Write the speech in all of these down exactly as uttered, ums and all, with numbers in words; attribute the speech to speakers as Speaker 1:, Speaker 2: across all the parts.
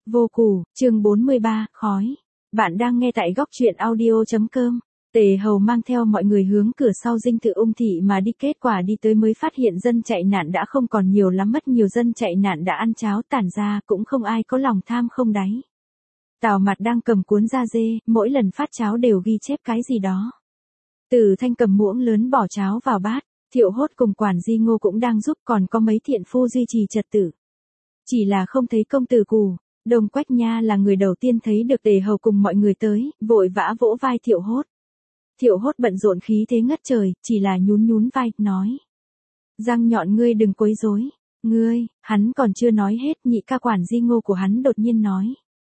Speaker 1: Vô củ, chương bốn mươi ba, khói. Bạn đang nghe tại góc truyện audio.com. Tề Hầu mang theo mọi người hướng cửa sau dinh thự Ung thị mà đi, kết quả đi tới mới phát hiện dân chạy nạn đã không còn nhiều lắm, mất nhiều dân chạy nạn đã ăn cháo tản ra, cũng không ai có lòng tham không đáy. Tào Mạt đang cầm cuốn da dê, mỗi lần phát cháo đều ghi chép cái gì đó. Từ Thanh cầm muỗng lớn bỏ cháo vào bát, Thiệu Hốt cùng quản Di Ngô cũng đang giúp, còn có mấy thiện phu duy trì trật tự. Chỉ là không thấy công tử Cù. Đồng Quách Nha là người đầu tiên thấy được Tề Hầu cùng mọi người tới, vội vã vỗ vai Thiệu Hốt. Thiệu Hốt bận rộn khí thế ngất trời, chỉ là nhún nhún vai, nói. Răng nhọn ngươi đừng quấy rối. Ngươi, hắn còn chưa nói hết, nhị ca quản Di Ngô của hắn đột nhiên nói.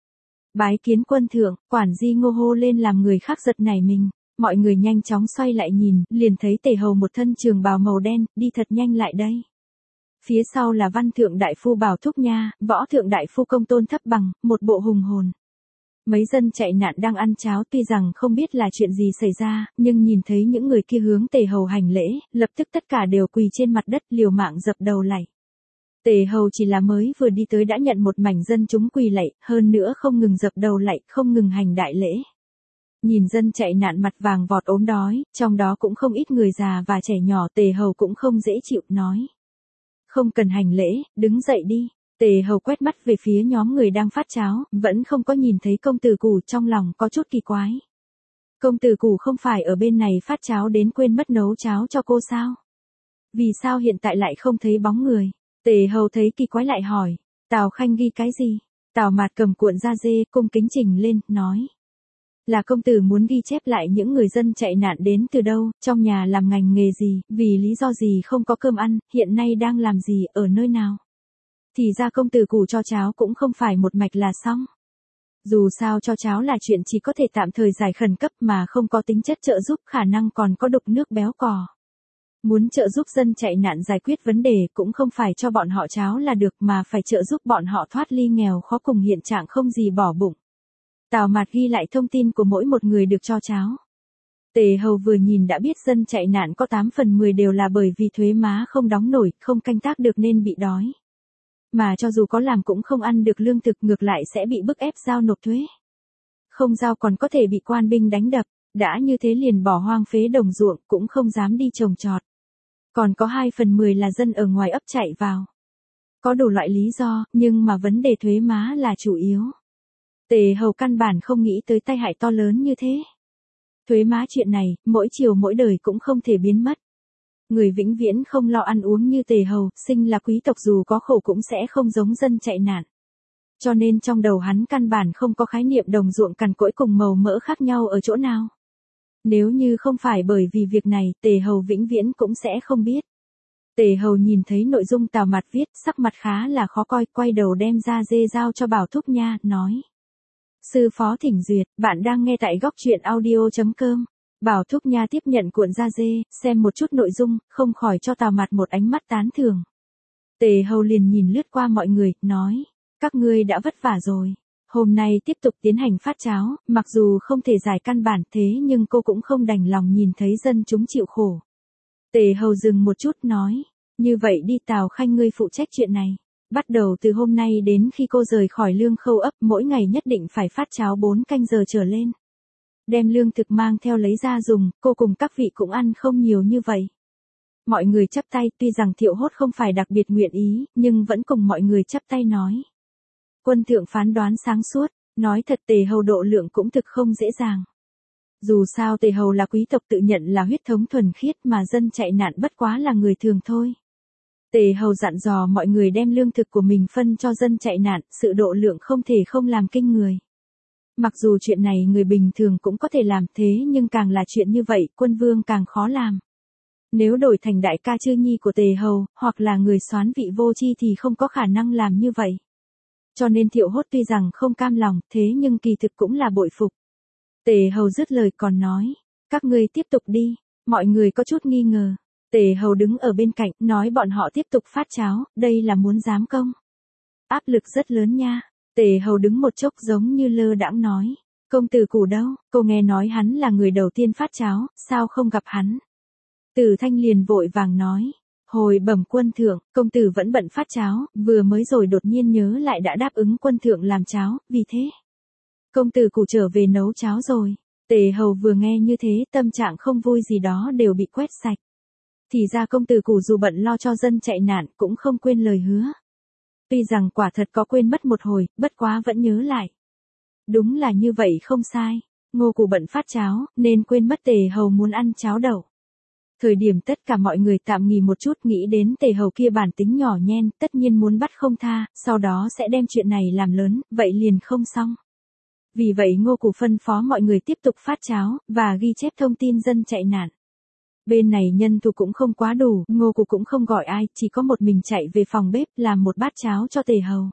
Speaker 1: Bái kiến quân thượng, quản Di Ngô hô lên làm người khác giật nảy mình. Mọi người nhanh chóng xoay lại nhìn, liền thấy Tề Hầu một thân trường bào màu đen, đi thật nhanh lại đây. Phía sau là văn thượng đại phu Bảo Thúc Nha, võ thượng đại phu Công Tôn Thấp Bằng, một bộ hùng hồn. Mấy dân chạy nạn đang ăn cháo, tuy rằng không biết là chuyện gì xảy ra, nhưng nhìn thấy những người kia hướng Tề Hầu hành lễ, lập tức tất cả đều quỳ trên mặt đất liều mạng dập đầu lạy. Tề Hầu chỉ là mới vừa đi tới đã nhận một mảnh dân chúng quỳ lạy, hơn nữa không ngừng dập đầu lạy, không ngừng hành đại lễ. Nhìn dân chạy nạn mặt vàng vọt ốm đói, trong đó cũng không ít người già và trẻ nhỏ, Tề Hầu cũng không dễ chịu, nói. Không cần hành lễ, đứng dậy đi. Tề Hầu quét mắt về phía nhóm người đang phát cháo, vẫn không có nhìn thấy công tử Cù, trong lòng có chút kỳ quái. Công tử Cù không phải ở bên này phát cháo đến quên mất nấu cháo cho cô sao? Vì sao hiện tại lại không thấy bóng người? Tề Hầu thấy kỳ quái lại hỏi, Tào Khanh ghi cái gì? Tào Mạt cầm cuộn da dê, cung kính trình lên, nói. Là công tử muốn ghi chép lại những người dân chạy nạn đến từ đâu, trong nhà làm ngành nghề gì, vì lý do gì không có cơm ăn, hiện nay đang làm gì, ở nơi nào. Thì ra công tử Cù cho cháo cũng không phải một mạch là xong. Dù sao cho cháo là chuyện chỉ có thể tạm thời giải khẩn cấp mà không có tính chất trợ giúp, khả năng còn có đục nước béo cò. Muốn trợ giúp dân chạy nạn giải quyết vấn đề cũng không phải cho bọn họ cháo là được, mà phải trợ giúp bọn họ thoát ly nghèo khó cùng hiện trạng không gì bỏ bụng. Tào Mạt ghi lại thông tin của mỗi một người được cho cháo. Tề Hầu vừa nhìn đã biết dân chạy nạn có tám phần mười đều là bởi vì thuế má không đóng nổi, không canh tác được nên bị đói. Mà cho dù có làm cũng không ăn được lương thực, ngược lại sẽ bị bức ép giao nộp thuế. Không giao còn có thể bị quan binh đánh đập, đã như thế liền bỏ hoang phế đồng ruộng, cũng không dám đi trồng trọt. Còn có hai phần mười là dân ở ngoài ấp chạy vào. Có đủ loại lý do, nhưng mà vấn đề thuế má là chủ yếu. Tề Hầu căn bản không nghĩ tới tai hại to lớn như thế. Thuế má chuyện này, mỗi chiều mỗi đời cũng không thể biến mất. Người vĩnh viễn không lo ăn uống như Tề Hầu, sinh là quý tộc dù có khổ cũng sẽ không giống dân chạy nạn. Cho nên trong đầu hắn căn bản không có khái niệm đồng ruộng cằn cỗi cùng màu mỡ khác nhau ở chỗ nào. Nếu như không phải bởi vì việc này, Tề Hầu vĩnh viễn cũng sẽ không biết. Tề Hầu nhìn thấy nội dung Tào Mạt viết, sắc mặt khá là khó coi, quay đầu đem ra dê giao cho Bảo Thúc Nha, nói. Sư phó thỉnh duyệt, bạn đang nghe tại góc truyện audio.com. Bảo Thúc Nha tiếp nhận cuộn da dê, xem một chút nội dung, không khỏi cho Tào Mạt một ánh mắt tán thưởng. Tề Hầu liền nhìn lướt qua mọi người, nói. Các ngươi đã vất vả rồi. Hôm nay tiếp tục tiến hành phát cháo, mặc dù không thể giải căn bản thế nhưng cô cũng không đành lòng nhìn thấy dân chúng chịu khổ. Tề Hầu dừng một chút, nói. Như vậy đi, Tào Khanh ngươi phụ trách chuyện này. Bắt đầu từ hôm nay đến khi cô rời khỏi Lương Khâu ấp, mỗi ngày nhất định phải phát cháo bốn canh giờ trở lên. Đem lương thực mang theo lấy ra dùng, cô cùng các vị cũng ăn không nhiều như vậy. Mọi người chắp tay, tuy rằng Thiệu Hốt không phải đặc biệt nguyện ý, nhưng vẫn cùng mọi người chắp tay nói. Quân thượng phán đoán sáng suốt, nói thật Tề Hầu độ lượng cũng thực không dễ dàng. Dù sao Tề Hầu là quý tộc tự nhận là huyết thống thuần khiết mà dân chạy nạn bất quá là người thường thôi. Tề Hầu dặn dò mọi người đem lương thực của mình phân cho dân chạy nạn, sự độ lượng không thể không làm kinh người. Mặc dù chuyện này người bình thường cũng có thể làm thế nhưng càng là chuyện như vậy, quân vương càng khó làm. Nếu đổi thành đại ca Chư Nhi của Tề Hầu, hoặc là người soán vị Vô Chi thì không có khả năng làm như vậy. Cho nên Thiệu Hốt tuy rằng không cam lòng, thế nhưng kỳ thực cũng là bội phục. Tề Hầu dứt lời còn nói, các ngươi tiếp tục đi, mọi người có chút nghi ngờ. Tề Hầu đứng ở bên cạnh, nói bọn họ tiếp tục phát cháo, đây là muốn giám công. Áp lực rất lớn nha. Tề Hầu đứng một chốc giống như lơ đãng nói. Công tử Cù đâu, cô nghe nói hắn là người đầu tiên phát cháo, sao không gặp hắn? Từ Thanh liền vội vàng nói. Hồi bẩm quân thượng, công tử vẫn bận phát cháo, vừa mới rồi đột nhiên nhớ lại đã đáp ứng quân thượng làm cháo, vì thế. Công tử cụ trở về nấu cháo rồi. Tề hầu vừa nghe như thế tâm trạng không vui gì đó đều bị quét sạch. Thì ra công tử cụ dù bận lo cho dân chạy nạn cũng không quên lời hứa. Tuy rằng quả thật có quên mất một hồi, bất quá vẫn nhớ lại. Đúng là như vậy không sai. Ngô cụ bận phát cháo, nên quên mất tề hầu muốn ăn cháo đậu. Thời điểm tất cả mọi người tạm nghỉ một chút nghĩ đến tề hầu kia bản tính nhỏ nhen, tất nhiên muốn bắt không tha, sau đó sẽ đem chuyện này làm lớn, vậy liền không xong. Vì vậy Ngô Cụ phân phó mọi người tiếp tục phát cháo, và ghi chép thông tin dân chạy nạn. Bên này nhân thủ cũng không quá đủ, Ngô Cụ cũng không gọi ai, chỉ có một mình chạy về phòng bếp làm một bát cháo cho tề hầu.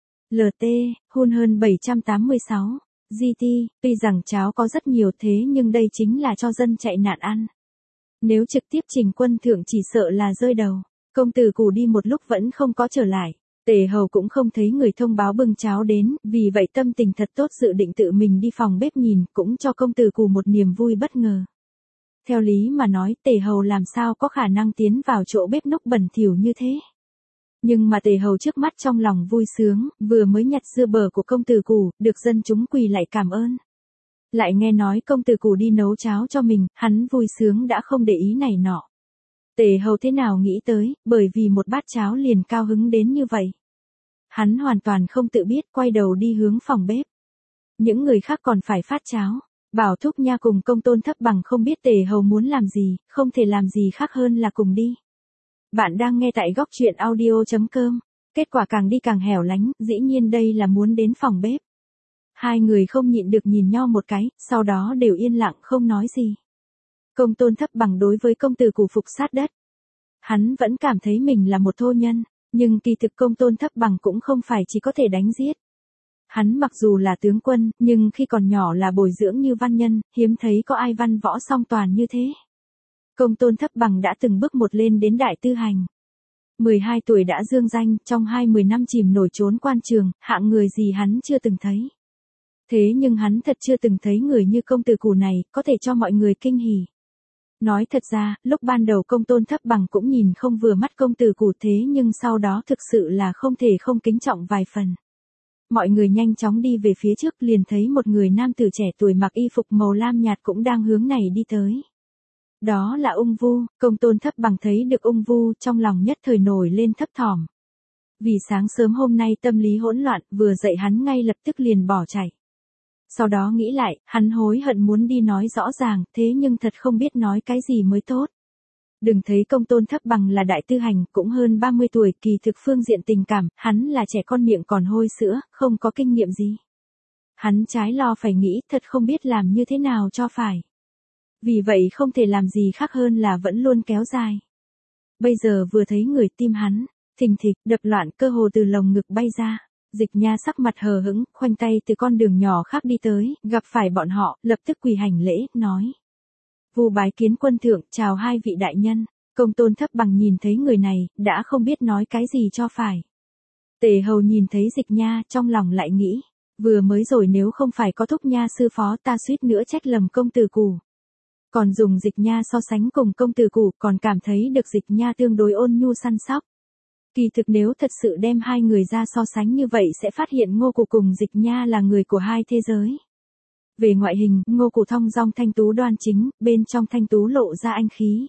Speaker 1: lờ tê, hun hơn bảy trăm tám mươi sáu, giê tê, tuy rằng cháo có rất nhiều thế nhưng đây chính là cho dân chạy nạn ăn. Nếu trực tiếp trình quân thượng chỉ sợ là rơi đầu. Công tử cụ đi một lúc vẫn không có trở lại. Tề hầu cũng không thấy người thông báo bưng cháo đến, vì vậy tâm tình thật tốt dự định tự mình đi phòng bếp nhìn, cũng cho công tử cụ một niềm vui bất ngờ. Theo lý mà nói tề hầu làm sao có khả năng tiến vào chỗ bếp núc bẩn thỉu như thế. Nhưng mà tề hầu trước mắt trong lòng vui sướng, vừa mới nhặt dưa bờ của công tử cụ, được dân chúng quỳ lại cảm ơn. Lại nghe nói công tử cụ đi nấu cháo cho mình, hắn vui sướng đã không để ý này nọ. Tề hầu thế nào nghĩ tới, bởi vì một bát cháo liền cao hứng đến như vậy. Hắn hoàn toàn không tự biết, quay đầu đi hướng phòng bếp. Những người khác còn phải phát cháo. Bảo Thúc Nha cùng Công Tôn Thấp Bằng không biết tề hầu muốn làm gì, không thể làm gì khác hơn là cùng đi. Bạn đang nghe tại góc truyện audio chấm com. Kết quả càng đi càng hẻo lánh, dĩ nhiên đây là muốn đến phòng bếp. Hai người không nhịn được nhìn nhau một cái, sau đó đều yên lặng không nói gì. Công Tôn Thấp Bằng đối với công tử cụ phục sát đất. Hắn vẫn cảm thấy mình là một thô nhân, nhưng kỳ thực Công Tôn Thấp Bằng cũng không phải chỉ có thể đánh giết. Hắn mặc dù là tướng quân, nhưng khi còn nhỏ là bồi dưỡng như văn nhân, hiếm thấy có ai văn võ song toàn như thế. Công Tôn Thấp Bằng đã từng bước một lên đến đại tư hành. mười hai tuổi đã dương danh, trong hai mươi năm chìm nổi trốn quan trường, hạng người gì hắn chưa từng thấy. Thế nhưng hắn thật chưa từng thấy người như công tử cụ này, có thể cho mọi người kinh hỉ. Nói thật ra, lúc ban đầu Công Tôn Thấp Bằng cũng nhìn không vừa mắt công tử cụ thế nhưng sau đó thực sự là không thể không kính trọng vài phần. Mọi người nhanh chóng đi về phía trước liền thấy một người nam tử trẻ tuổi mặc y phục màu lam nhạt cũng đang hướng này đi tới. Đó là Ung Vu, Công Tôn Thấp Bằng thấy được Ung Vu trong lòng nhất thời nổi lên thấp thỏm. Vì sáng sớm hôm nay tâm lý hỗn loạn, vừa dậy hắn ngay lập tức liền bỏ chạy. Sau đó nghĩ lại, hắn hối hận muốn đi nói rõ ràng, thế nhưng thật không biết nói cái gì mới tốt. Đừng thấy Công Tôn Thấp Bằng là đại tư hành, cũng hơn ba mươi tuổi, kỳ thực phương diện tình cảm, hắn là trẻ con miệng còn hôi sữa, không có kinh nghiệm gì. Hắn trái lo phải nghĩ, thật không biết làm như thế nào cho phải. Vì vậy không thể làm gì khác hơn là vẫn luôn kéo dài. Bây giờ vừa thấy người tim hắn, thình thịch, đập loạn cơ hồ từ lồng ngực bay ra. Dịch Nha sắc mặt hờ hững, khoanh tay từ con đường nhỏ khác đi tới, gặp phải bọn họ, lập tức quỳ hành lễ, nói. Vu bái kiến quân thượng, chào hai vị đại nhân. Công Tôn Thấp Bằng nhìn thấy người này, đã không biết nói cái gì cho phải. Tề hầu nhìn thấy Dịch Nha, trong lòng lại nghĩ. Vừa mới rồi nếu không phải có Thúc Nha sư phó ta suýt nữa trách lầm công tử cụ. Còn dùng Dịch Nha so sánh cùng công tử cụ, còn cảm thấy được Dịch Nha tương đối ôn nhu săn sóc. Kỳ thực nếu thật sự đem hai người ra so sánh như vậy sẽ phát hiện Ngô Cụ cùng Dịch Nha là người của hai thế giới. Về ngoại hình, Ngô Cụ thong dong thanh tú đoan chính, bên trong thanh tú lộ ra anh khí.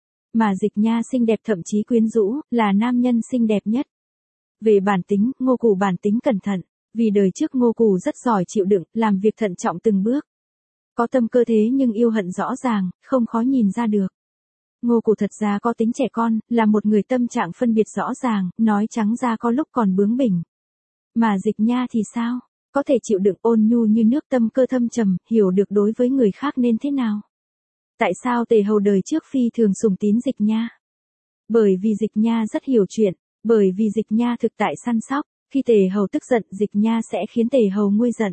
Speaker 1: Mà Dịch Nha xinh đẹp thậm chí quyến rũ, là nam nhân xinh đẹp nhất. Về bản tính, Ngô Cụ bản tính cẩn thận, vì đời trước Ngô Cụ rất giỏi chịu đựng, làm việc thận trọng từng bước. Có tâm cơ thế nhưng yêu hận rõ ràng, không khó nhìn ra được. Ngô Cụ thật ra có tính trẻ con, là một người tâm trạng phân biệt rõ ràng, nói trắng ra có lúc còn bướng bỉnh. Mà Dịch Nha thì sao? Có thể chịu đựng ôn nhu như nước, tâm cơ thâm trầm, hiểu được đối với người khác nên thế nào. Tại sao Tề hầu đời trước phi thường sùng tín Dịch Nha? Bởi vì Dịch Nha rất hiểu chuyện, bởi vì Dịch Nha thực tại săn sóc, khi Tề hầu tức giận Dịch Nha sẽ khiến Tề hầu nguôi giận.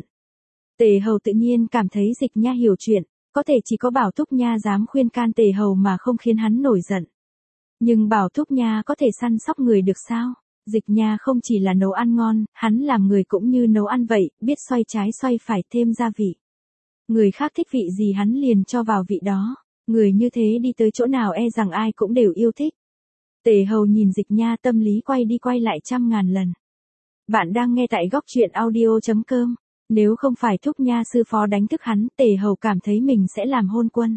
Speaker 1: Tề hầu tự nhiên cảm thấy Dịch Nha hiểu chuyện, có thể chỉ có Bảo Thúc Nha dám khuyên can Tề hầu mà không khiến hắn nổi giận. Nhưng Bảo Thúc Nha có thể săn sóc người được sao? Dịch Nha không chỉ là nấu ăn ngon, hắn làm người cũng như nấu ăn vậy, biết xoay trái xoay phải thêm gia vị. Người khác thích vị gì hắn liền cho vào vị đó, người như thế đi tới chỗ nào e rằng ai cũng đều yêu thích. Tề Hầu nhìn Dịch Nha tâm lý quay đi quay lại trăm ngàn lần. Bạn đang nghe tại góc truyện audio.com. Nếu không phải Thúc Nha sư phó đánh thức hắn, Tề Hầu cảm thấy mình sẽ làm hôn quân.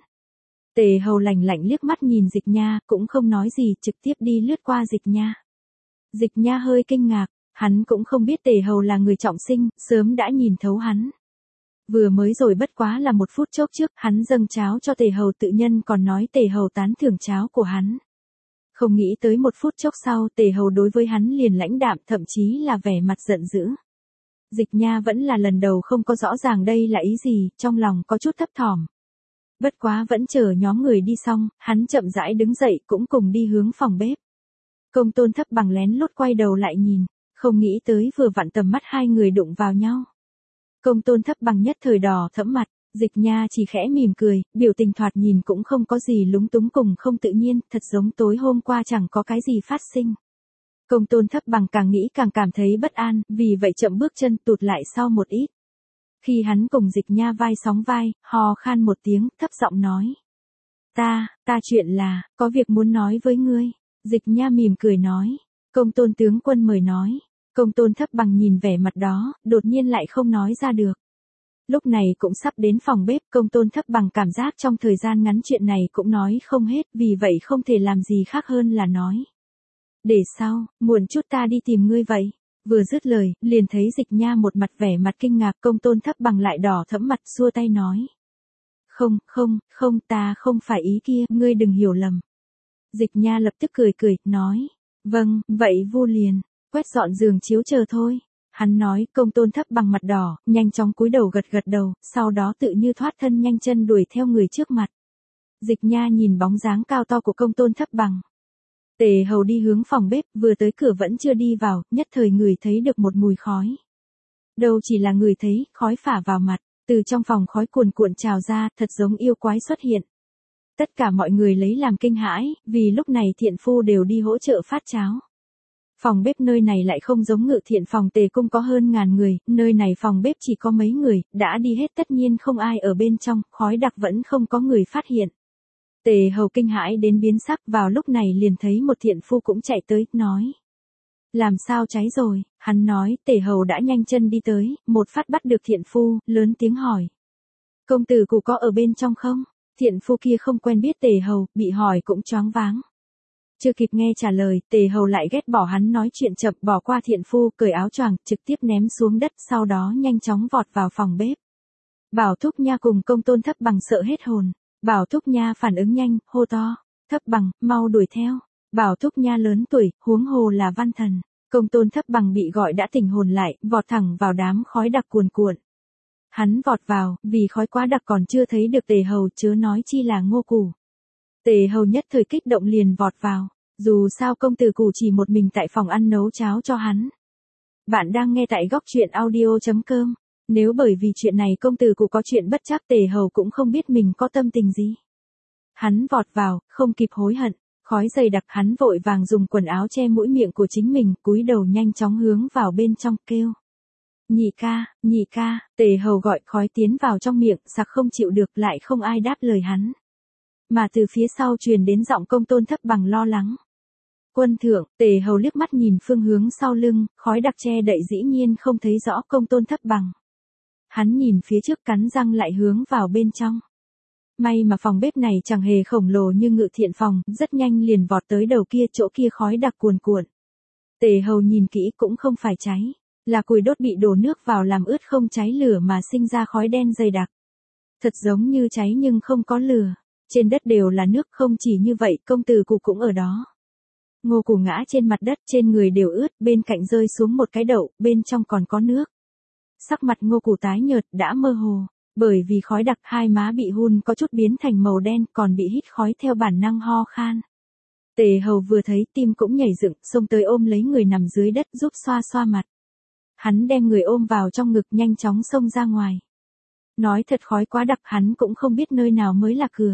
Speaker 1: Tề Hầu lạnh lạnh liếc mắt nhìn Dịch Nha, cũng không nói gì, trực tiếp đi lướt qua Dịch Nha. Dịch Nha hơi kinh ngạc, hắn cũng không biết Tề Hầu là người trọng sinh, sớm đã nhìn thấu hắn. Vừa mới rồi bất quá là một phút chốc trước, hắn dâng cháo cho Tề Hầu, tự nhân còn nói Tề Hầu tán thưởng cháo của hắn. Không nghĩ tới một phút chốc sau, Tề Hầu đối với hắn liền lãnh đạm, thậm chí là vẻ mặt giận dữ. Dịch Nha vẫn là lần đầu không có rõ ràng đây là ý gì, trong lòng có chút thấp thỏm. Bất quá vẫn chờ nhóm người đi xong, hắn chậm rãi đứng dậy cũng cùng đi hướng phòng bếp. Công Tôn Thấp Bằng lén lút quay đầu lại nhìn, không nghĩ tới vừa vặn tầm mắt hai người đụng vào nhau. Công Tôn Thấp Bằng nhất thời đỏ thẫm mặt, Dịch Nha chỉ khẽ mỉm cười, biểu tình thoạt nhìn cũng không có gì lúng túng cùng không tự nhiên, thật giống tối hôm qua chẳng có cái gì phát sinh. Công Tôn Thấp Bằng càng nghĩ càng cảm thấy bất an, vì vậy chậm bước chân tụt lại sau một ít. Khi hắn cùng Dịch Nha vai sóng vai, hò khan một tiếng, thấp giọng nói. Ta, ta chuyện là, có việc muốn nói với ngươi. Dịch Nha mỉm cười nói. Công Tôn tướng quân mời nói. Công Tôn Thấp Bằng nhìn vẻ mặt đó, đột nhiên lại không nói ra được. Lúc này cũng sắp đến phòng bếp, Công Tôn Thấp Bằng cảm giác trong thời gian ngắn chuyện này cũng nói không hết, vì vậy không thể làm gì khác hơn là nói. Để sau, muộn chút ta đi tìm ngươi vậy. Vừa dứt lời, liền thấy Dịch Nha một mặt vẻ mặt kinh ngạc, Công Tôn Thấp Bằng lại đỏ thẫm mặt xua tay nói. Không, không, không, ta không phải ý kia, ngươi đừng hiểu lầm. Dịch Nha lập tức cười cười, nói. Vâng, vậy Vu liền, quét dọn giường chiếu chờ thôi. Hắn nói, Công Tôn Thấp Bằng mặt đỏ, nhanh chóng cúi đầu gật gật đầu, sau đó tự như thoát thân nhanh chân đuổi theo người trước mặt. Dịch Nha nhìn bóng dáng cao to của Công Tôn Thấp Bằng. Tề Hầu đi hướng phòng bếp, vừa tới cửa vẫn chưa đi vào, nhất thời người thấy được một mùi khói. Đâu chỉ là người thấy, khói phả vào mặt, từ trong phòng khói cuồn cuộn trào ra, thật giống yêu quái xuất hiện. Tất cả mọi người lấy làm kinh hãi, vì lúc này thiện phu đều đi hỗ trợ phát cháo. Phòng bếp nơi này lại không giống Ngự Thiện phòng Tề cung có hơn ngàn người, nơi này phòng bếp chỉ có mấy người, đã đi hết tất nhiên không ai ở bên trong, khói đặc vẫn không có người phát hiện. Tề Hầu kinh hãi đến biến sắc, vào lúc này liền thấy một thiện phu cũng chạy tới, nói. Làm sao cháy rồi, hắn nói, Tề Hầu đã nhanh chân đi tới, một phát bắt được thiện phu, lớn tiếng hỏi. Công tử cụ có ở bên trong không? Thiện phu kia không quen biết Tề Hầu, bị hỏi cũng choáng váng. Chưa kịp nghe trả lời, Tề Hầu lại ghét bỏ hắn nói chuyện chậm, bỏ qua thiện phu, cởi áo choàng, trực tiếp ném xuống đất, sau đó nhanh chóng vọt vào phòng bếp. Bảo Thúc Nha cùng Công Tôn Thấp Bằng sợ hết hồn. Bảo Thúc Nha phản ứng nhanh, hô to. Thấp Bằng, mau đuổi theo. Bảo Thúc Nha lớn tuổi, huống hồ là văn thần. Công Tôn Thấp Bằng bị gọi đã tỉnh hồn lại, vọt thẳng vào đám khói đặc cuồn cuộn. Hắn vọt vào, vì khói quá đặc còn chưa thấy được Tề Hầu, chớ nói chi là Ngô Củ. Tề Hầu nhất thời kích động liền vọt vào, dù sao công tử Củ chỉ một mình tại phòng ăn nấu cháo cho hắn. Bạn đang nghe tại góc truyện audio.com. Nếu bởi vì chuyện này công tử Củ có chuyện bất trắc, Tề Hầu cũng không biết mình có tâm tình gì. Hắn vọt vào, không kịp hối hận, khói dày đặc, hắn vội vàng dùng quần áo che mũi miệng của chính mình, cúi đầu nhanh chóng hướng vào bên trong, kêu. Nhị ca, nhị ca, Tề Hầu gọi, khói tiến vào trong miệng, sặc không chịu được, lại không ai đáp lời hắn. Mà từ phía sau truyền đến giọng Công Tôn Thấp Bằng lo lắng. Quân thượng, Tề Hầu liếc mắt nhìn phương hướng sau lưng, khói đặc che đậy dĩ nhiên không thấy rõ Công Tôn Thấp Bằng. Hắn nhìn phía trước cắn răng lại hướng vào bên trong. May mà phòng bếp này chẳng hề khổng lồ như Ngự Thiện phòng, rất nhanh liền vọt tới đầu kia, chỗ kia khói đặc cuồn cuộn. Tề Hầu nhìn kỹ cũng không phải cháy, là củi đốt bị đổ nước vào làm ướt không cháy lửa mà sinh ra khói đen dày đặc. Thật giống như cháy nhưng không có lửa, trên đất đều là nước, không chỉ như vậy, công tử Củ cũng ở đó. Ngô Củ ngã trên mặt đất, trên người đều ướt, bên cạnh rơi xuống một cái đậu, bên trong còn có nước. Sắc mặt Ngô Củ tái nhợt, đã mơ hồ, bởi vì khói đặc, hai má bị hun có chút biến thành màu đen, còn bị hít khói theo bản năng ho khan. Tề Hầu vừa thấy tim cũng nhảy dựng, xông tới ôm lấy người nằm dưới đất giúp xoa xoa mặt. Hắn đem người ôm vào trong ngực, nhanh chóng xông ra ngoài. Nói thật khói quá đặc, hắn cũng không biết nơi nào mới là cửa.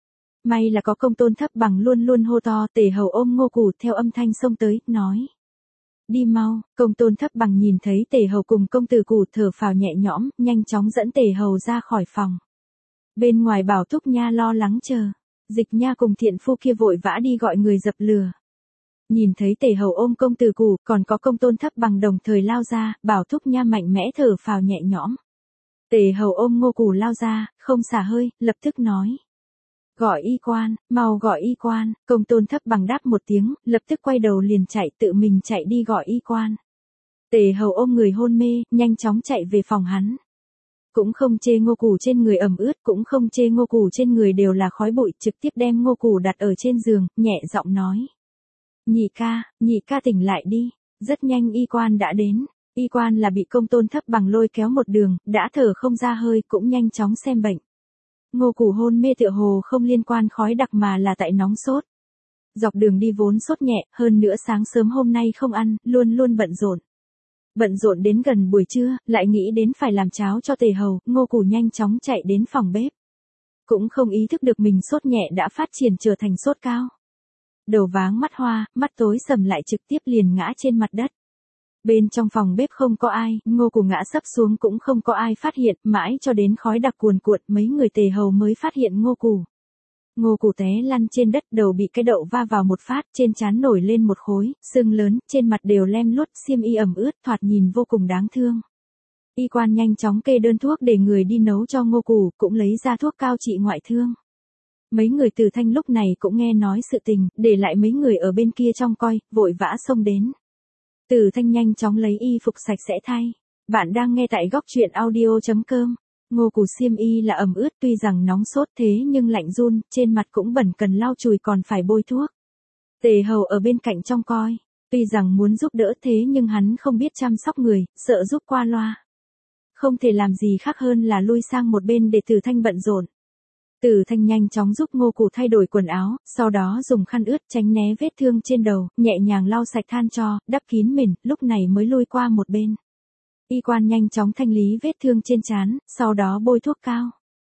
Speaker 1: May là có Công Tôn Thấp Bằng luôn luôn hô to. Tề Hầu ôm Ngô Củ theo âm thanh xông tới, nói. Đi mau. Công Tôn Thấp Bằng nhìn thấy Tề Hầu cùng công tử Củ thở phào nhẹ nhõm, nhanh chóng dẫn Tề Hầu ra khỏi phòng. Bên ngoài Bảo Thúc Nha lo lắng chờ. Dịch Nha cùng thiện phu kia vội vã đi gọi người dập lửa. Nhìn thấy Tề Hầu ôm công tử Cù, còn có Công Tôn Thấp Bằng đồng thời lao ra, Bảo Thúc Nha mạnh mẽ thở phào nhẹ nhõm. Tề Hầu ôm Ngô Cù lao ra, không xả hơi, lập tức nói. Gọi y quan, mau gọi y quan, Công Tôn Thấp Bằng đáp một tiếng, lập tức quay đầu liền chạy, tự mình chạy đi gọi y quan. Tề Hầu ôm người hôn mê, nhanh chóng chạy về phòng hắn. Cũng không chê Ngô Cù trên người ẩm ướt, cũng không chê Ngô Cù trên người đều là khói bụi, trực tiếp đem Ngô Cù đặt ở trên giường, nhẹ giọng nói. Nhị ca, nhị ca tỉnh lại đi. Rất nhanh y quan đã đến. Y quan là bị Công Tôn Thấp Bằng lôi kéo một đường, đã thở không ra hơi, cũng nhanh chóng xem bệnh. Ngô Cù hôn mê tựa hồ không liên quan khói đặc mà là tại nóng sốt. Dọc đường đi vốn sốt nhẹ, hơn nữa sáng sớm hôm nay không ăn, luôn luôn bận rộn. Bận rộn đến gần buổi trưa, lại nghĩ đến phải làm cháo cho Tề Hầu, Ngô Cù nhanh chóng chạy đến phòng bếp. Cũng không ý thức được mình sốt nhẹ đã phát triển trở thành sốt cao. Đầu váng mắt hoa, mắt tối sầm lại trực tiếp liền ngã trên mặt đất. Bên trong phòng bếp không có ai, Ngô Cù ngã sấp xuống cũng không có ai phát hiện, mãi cho đến khói đặc cuồn cuộn mấy người Tề Hầu mới phát hiện Ngô Cù. Ngô Cù té lăn trên đất, đầu bị cái đậu va vào một phát, trên trán nổi lên một khối, sưng lớn, trên mặt đều lem luốt, xiêm y ẩm ướt, thoạt nhìn vô cùng đáng thương. Y quan nhanh chóng kê đơn thuốc để người đi nấu cho Ngô Cù, cũng lấy ra thuốc cao trị ngoại thương. Mấy người Từ Thanh lúc này cũng nghe nói sự tình, để lại mấy người ở bên kia trông coi, vội vã xông đến. Từ Thanh nhanh chóng lấy y phục sạch sẽ thay. Bạn đang nghe tại góc truyện audio chấm com. Ngô Cù xiêm y là ẩm ướt, tuy rằng nóng sốt thế nhưng lạnh run, trên mặt cũng bẩn cần lau chùi còn phải bôi thuốc. Tề Hầu ở bên cạnh trông coi. Tuy rằng muốn giúp đỡ thế nhưng hắn không biết chăm sóc người, sợ giúp qua loa. Không thể làm gì khác hơn là lui sang một bên để Từ Thanh bận rộn. Từ Thanh nhanh chóng giúp Ngô Cù thay đổi quần áo, sau đó dùng khăn ướt tránh né vết thương trên đầu, nhẹ nhàng lau sạch than tro, đắp kín mền, lúc này mới lui qua một bên. Y quan nhanh chóng thanh lý vết thương trên trán, sau đó bôi thuốc cao.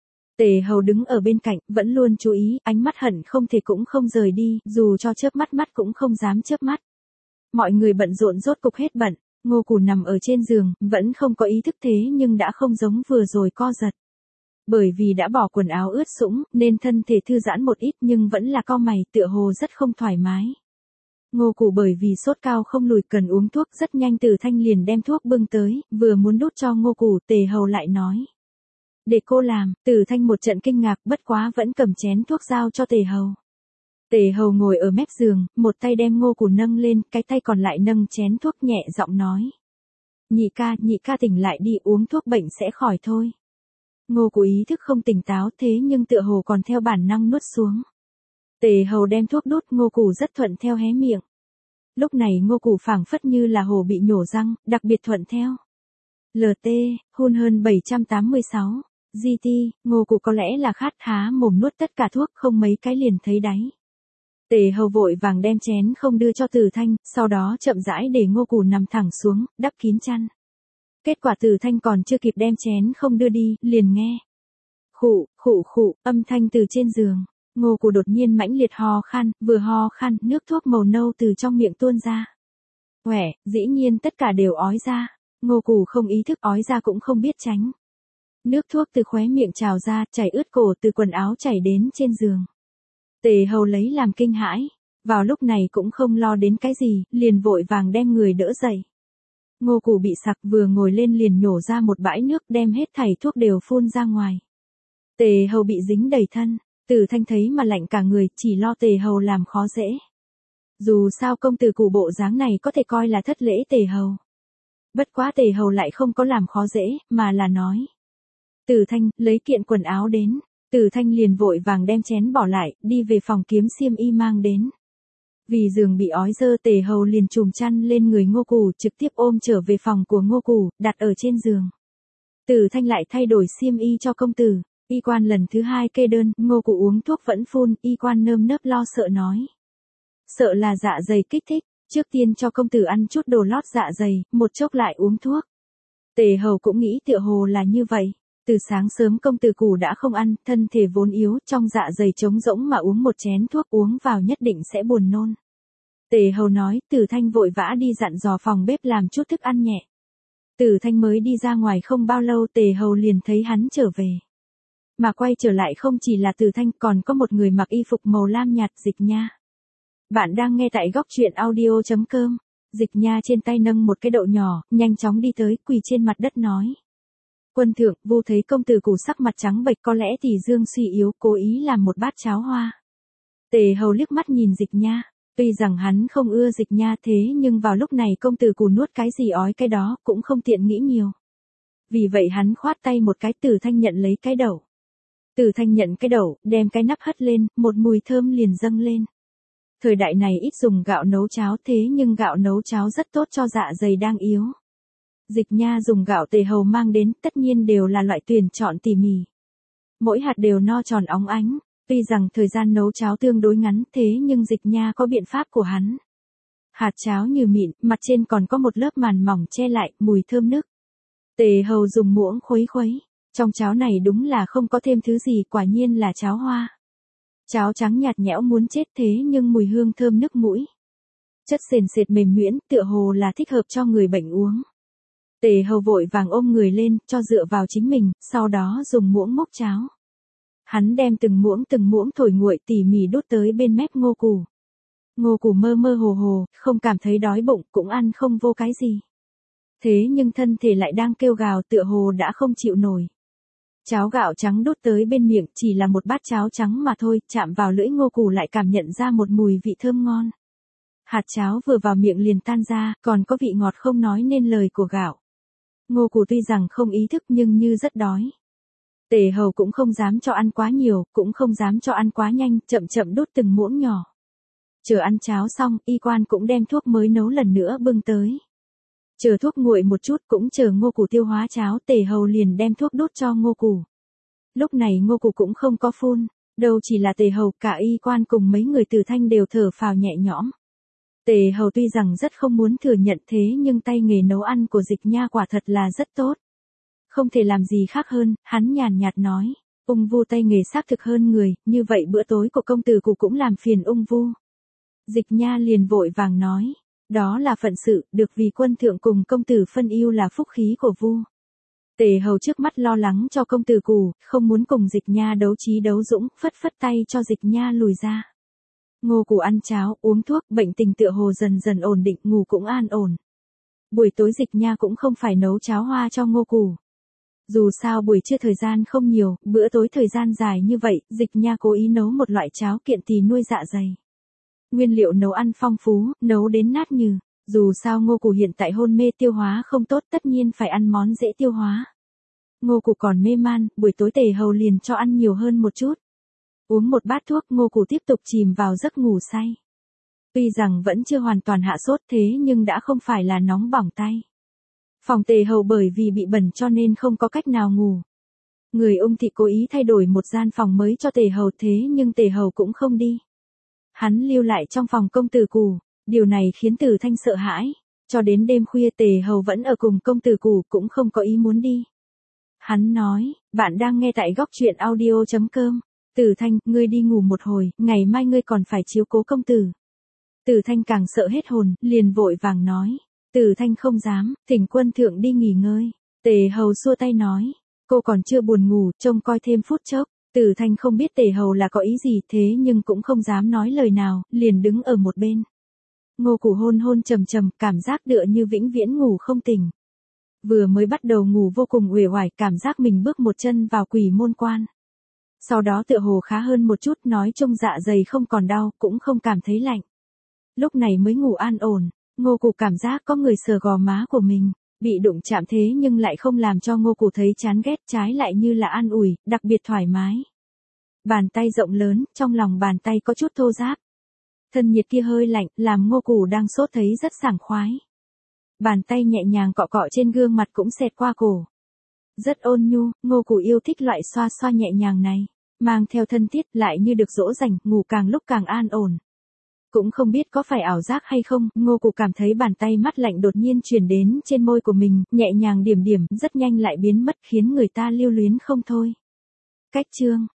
Speaker 1: Tề Hầu đứng ở bên cạnh, vẫn luôn chú ý, ánh mắt hận không thể cũng không rời đi, dù cho chớp mắt mắt cũng không dám chớp mắt. Mọi người bận rộn rốt cục hết bận, Ngô Cù nằm ở trên giường, vẫn không có ý thức thế nhưng đã không giống vừa rồi co giật. Bởi vì đã bỏ quần áo ướt sũng, nên thân thể thư giãn một ít nhưng vẫn là cau mày, tựa hồ rất không thoải mái. Ngô Cù bởi vì sốt cao không lùi cần uống thuốc, rất nhanh Từ Thanh liền đem thuốc bưng tới, vừa muốn đút cho Ngô Cù, Tề Hầu lại nói. Để cô làm, Từ Thanh một trận kinh ngạc, bất quá vẫn cầm chén thuốc giao cho Tề Hầu. Tề Hầu ngồi ở mép giường, một tay đem Ngô Cù nâng lên, cái tay còn lại nâng chén thuốc nhẹ giọng nói. Nhị ca, nhị ca tỉnh lại đi, uống thuốc bệnh sẽ khỏi thôi. Ngô Cù ý thức không tỉnh táo thế nhưng tựa hồ còn theo bản năng nuốt xuống. Tề Hầu đem thuốc đút, Ngô Cù rất thuận theo hé miệng. Lúc này Ngô Cù phảng phất như là hồ bị nhổ răng, đặc biệt thuận theo. lờ tê, hun hơn bảy trăm tám mươi sáu, giê tê, Ngô Cù có lẽ là khát há mồm nuốt tất cả thuốc không mấy cái liền thấy đáy. Tề Hầu vội vàng đem chén không đưa cho Từ Thanh, sau đó chậm rãi để Ngô Cù nằm thẳng xuống, đắp kín chăn. Kết quả Từ Thanh còn chưa kịp đem chén không đưa đi, liền nghe. Khụ, khụ khụ, âm thanh từ trên giường. Ngô Cù đột nhiên mãnh liệt ho khan, vừa ho khan, nước thuốc màu nâu từ trong miệng tuôn ra. Quẻ, dĩ nhiên tất cả đều ói ra. Ngô Cù không ý thức ói ra cũng không biết tránh. Nước thuốc từ khóe miệng trào ra, chảy ướt cổ từ quần áo chảy đến trên giường. Tề Hầu lấy làm kinh hãi. Vào lúc này cũng không lo đến cái gì, liền vội vàng đem người đỡ dậy. Ngô Cù bị sặc vừa ngồi lên liền nhổ ra một bãi nước đem hết thảy thuốc đều phun ra ngoài. Tề Hầu bị dính đầy thân, Từ Thanh thấy mà lạnh cả người, chỉ lo Tề Hầu làm khó dễ. Dù sao công tử Cù bộ dáng này có thể coi là thất lễ Tề Hầu. Bất quá Tề Hầu lại không có làm khó dễ, mà là nói. Từ Thanh, lấy kiện quần áo đến. Từ Thanh liền vội vàng đem chén bỏ lại, đi về phòng kiếm xiêm y mang đến. Vì giường bị ói dơ Tề Hầu liền trùm chăn lên người Ngô Cù, trực tiếp ôm trở về phòng của Ngô Cù, đặt ở trên giường. Từ Thanh lại thay đổi xiêm y cho công tử. Y quan lần thứ hai kê đơn, Ngô Cù uống thuốc vẫn phun, y quan nơm nớp lo sợ nói. Sợ là dạ dày kích thích, trước tiên cho công tử ăn chút đồ lót dạ dày, một chốc lại uống thuốc. Tề Hầu cũng nghĩ tựa hồ là như vậy. Từ sáng sớm công tử Cù đã không ăn, thân thể vốn yếu, trong dạ dày trống rỗng mà uống một chén thuốc uống vào nhất định sẽ buồn nôn. Tề Hầu nói, Từ Thanh vội vã đi dặn dò phòng bếp làm chút thức ăn nhẹ. Từ Thanh mới đi ra ngoài không bao lâu Tề Hầu liền thấy hắn trở về. Mà quay trở lại không chỉ là Từ Thanh còn có một người mặc y phục màu lam nhạt Dịch Nha. Bạn đang nghe tại góc truyện audio chấm com. Dịch Nha trên tay nâng một cái đậu nhỏ, nhanh chóng đi tới, quỳ trên mặt đất nói. Quân thượng, Vu thấy công tử củ sắc mặt trắng bệch, có lẽ thì dương suy yếu, cố ý làm một bát cháo hoa. Tề Hầu liếc mắt nhìn Dịch Nha, tuy rằng hắn không ưa Dịch Nha thế nhưng vào lúc này công tử củ nuốt cái gì ói cái đó, cũng không tiện nghĩ nhiều. Vì vậy hắn khoát tay một cái, Tử Thanh nhận lấy cái đậu. Tử Thanh nhận cái đậu, đem cái nắp hất lên, một mùi thơm liền dâng lên. Thời đại này ít dùng gạo nấu cháo thế nhưng gạo nấu cháo rất tốt cho dạ dày đang yếu. Dịch Nha dùng gạo Tề Hầu mang đến, tất nhiên đều là loại tuyển chọn tỉ mỉ. Mỗi hạt đều no tròn óng ánh, tuy rằng thời gian nấu cháo tương đối ngắn thế nhưng Dịch Nha có biện pháp của hắn. Hạt cháo như mịn, mặt trên còn có một lớp màn mỏng che lại, mùi thơm nức. Tề Hầu dùng muỗng khuấy khuấy, trong cháo này đúng là không có thêm thứ gì, quả nhiên là cháo hoa. Cháo trắng nhạt nhẽo muốn chết thế nhưng mùi hương thơm nức mũi. Chất sền sệt mềm nhuyễn, tựa hồ là thích hợp cho người bệnh uống. Tề Hầu vội vàng ôm người lên, cho dựa vào chính mình, sau đó dùng muỗng múc cháo. Hắn đem từng muỗng từng muỗng thổi nguội tỉ mỉ đút tới bên mép Ngô Cù. Ngô Cù mơ mơ hồ hồ, không cảm thấy đói bụng, cũng ăn không vô cái gì. Thế nhưng thân thể lại đang kêu gào, tựa hồ đã không chịu nổi. Cháo gạo trắng đút tới bên miệng, chỉ là một bát cháo trắng mà thôi, chạm vào lưỡi Ngô Cù lại cảm nhận ra một mùi vị thơm ngon. Hạt cháo vừa vào miệng liền tan ra, còn có vị ngọt không nói nên lời của gạo. Ngô Cù tuy rằng không ý thức nhưng như rất đói. Tề Hầu cũng không dám cho ăn quá nhiều, cũng không dám cho ăn quá nhanh, chậm chậm đút từng muỗng nhỏ. Chờ ăn cháo xong, y quan cũng đem thuốc mới nấu lần nữa bưng tới. Chờ thuốc nguội một chút, cũng chờ Ngô Cù tiêu hóa cháo, Tề Hầu liền đem thuốc đút cho Ngô Cù. Lúc này Ngô Cù cũng không có phun, đâu chỉ là Tề Hầu, cả y quan cùng mấy người Từ Thanh đều thở phào nhẹ nhõm. Tề Hầu tuy rằng rất không muốn thừa nhận thế nhưng tay nghề nấu ăn của Dịch Nha quả thật là rất tốt. Không thể làm gì khác hơn, hắn nhàn nhạt nói, ung Vu tay nghề xác thực hơn người, như vậy bữa tối của công tử Cù cũng làm phiền ung Vu. Dịch Nha liền vội vàng nói. Đó là phận sự, được vì quân thượng cùng công tử phân ưu là phúc khí của Vu. Tề Hầu trước mắt lo lắng cho công tử Cù, không muốn cùng Dịch Nha đấu trí đấu dũng, phất phất tay cho Dịch Nha lùi ra. Ngô Cù ăn cháo, uống thuốc, bệnh tình tựa hồ dần dần ổn định, ngủ cũng an ổn. Buổi tối Dịch Nha cũng không phải nấu cháo hoa cho Ngô Cù. Dù sao buổi trưa thời gian không nhiều, bữa tối thời gian dài như vậy, Dịch Nha cố ý nấu một loại cháo kiện tỳ nuôi dạ dày. Nguyên liệu nấu ăn phong phú, nấu đến nát nhừ. Dù sao Ngô Cù hiện tại hôn mê tiêu hóa không tốt, tất nhiên phải ăn món dễ tiêu hóa. Ngô Cù còn mê man, buổi tối Tề Hầu liền cho ăn nhiều hơn một chút. Uống một bát thuốc, Ngô Cù tiếp tục chìm vào giấc ngủ say. Tuy rằng vẫn chưa hoàn toàn hạ sốt thế nhưng đã không phải là nóng bỏng tay. Phòng Tề Hầu bởi vì bị bẩn cho nên không có cách nào ngủ. Người Ung Thị cố ý thay đổi một gian phòng mới cho Tề Hầu thế nhưng Tề Hầu cũng không đi. Hắn lưu lại trong phòng công tử Cù, điều này khiến Từ Thanh sợ hãi, cho đến đêm khuya Tề Hầu vẫn ở cùng công tử Cù, cũng không có ý muốn đi. Hắn nói, bạn đang nghe tại góc truyện audio chấm com. Từ Thanh, ngươi đi ngủ một hồi, ngày mai ngươi còn phải chiếu cố công tử. Từ Thanh càng sợ hết hồn, liền vội vàng nói, Từ Thanh không dám, thỉnh quân thượng đi nghỉ ngơi. Tề Hầu xua tay nói, cô còn chưa buồn ngủ, trông coi thêm phút chốc. Từ Thanh không biết Tề Hầu là có ý gì thế nhưng cũng không dám nói lời nào, liền đứng ở một bên. Ngô Cù hôn hôn trầm trầm, cảm giác tựa như vĩnh viễn ngủ không tỉnh. Vừa mới bắt đầu ngủ vô cùng uể oải, cảm giác mình bước một chân vào quỷ môn quan. Sau đó tựa hồ khá hơn một chút, nói chung dạ dày không còn đau, cũng không cảm thấy lạnh. Lúc này mới ngủ an ổn, Ngô Cù cảm giác có người sờ gò má của mình. Bị đụng chạm thế nhưng lại không làm cho Ngô Cù thấy chán ghét, trái lại như là an ủi, đặc biệt thoải mái. Bàn tay rộng lớn, trong lòng bàn tay có chút thô ráp. Thân nhiệt kia hơi lạnh, làm Ngô Cù đang sốt thấy rất sảng khoái. Bàn tay nhẹ nhàng cọ cọ trên gương mặt cũng xẹt qua cổ. Rất ôn nhu, Ngô Cù yêu thích loại xoa xoa nhẹ nhàng này, mang theo thân thiết lại như được dỗ dành, ngủ càng lúc càng an ổn. Cũng không biết có phải ảo giác hay không, Ngô Cù cảm thấy bàn tay mát lạnh đột nhiên truyền đến trên môi của mình, nhẹ nhàng điểm điểm, rất nhanh lại biến mất khiến người ta lưu luyến không thôi. Cách chương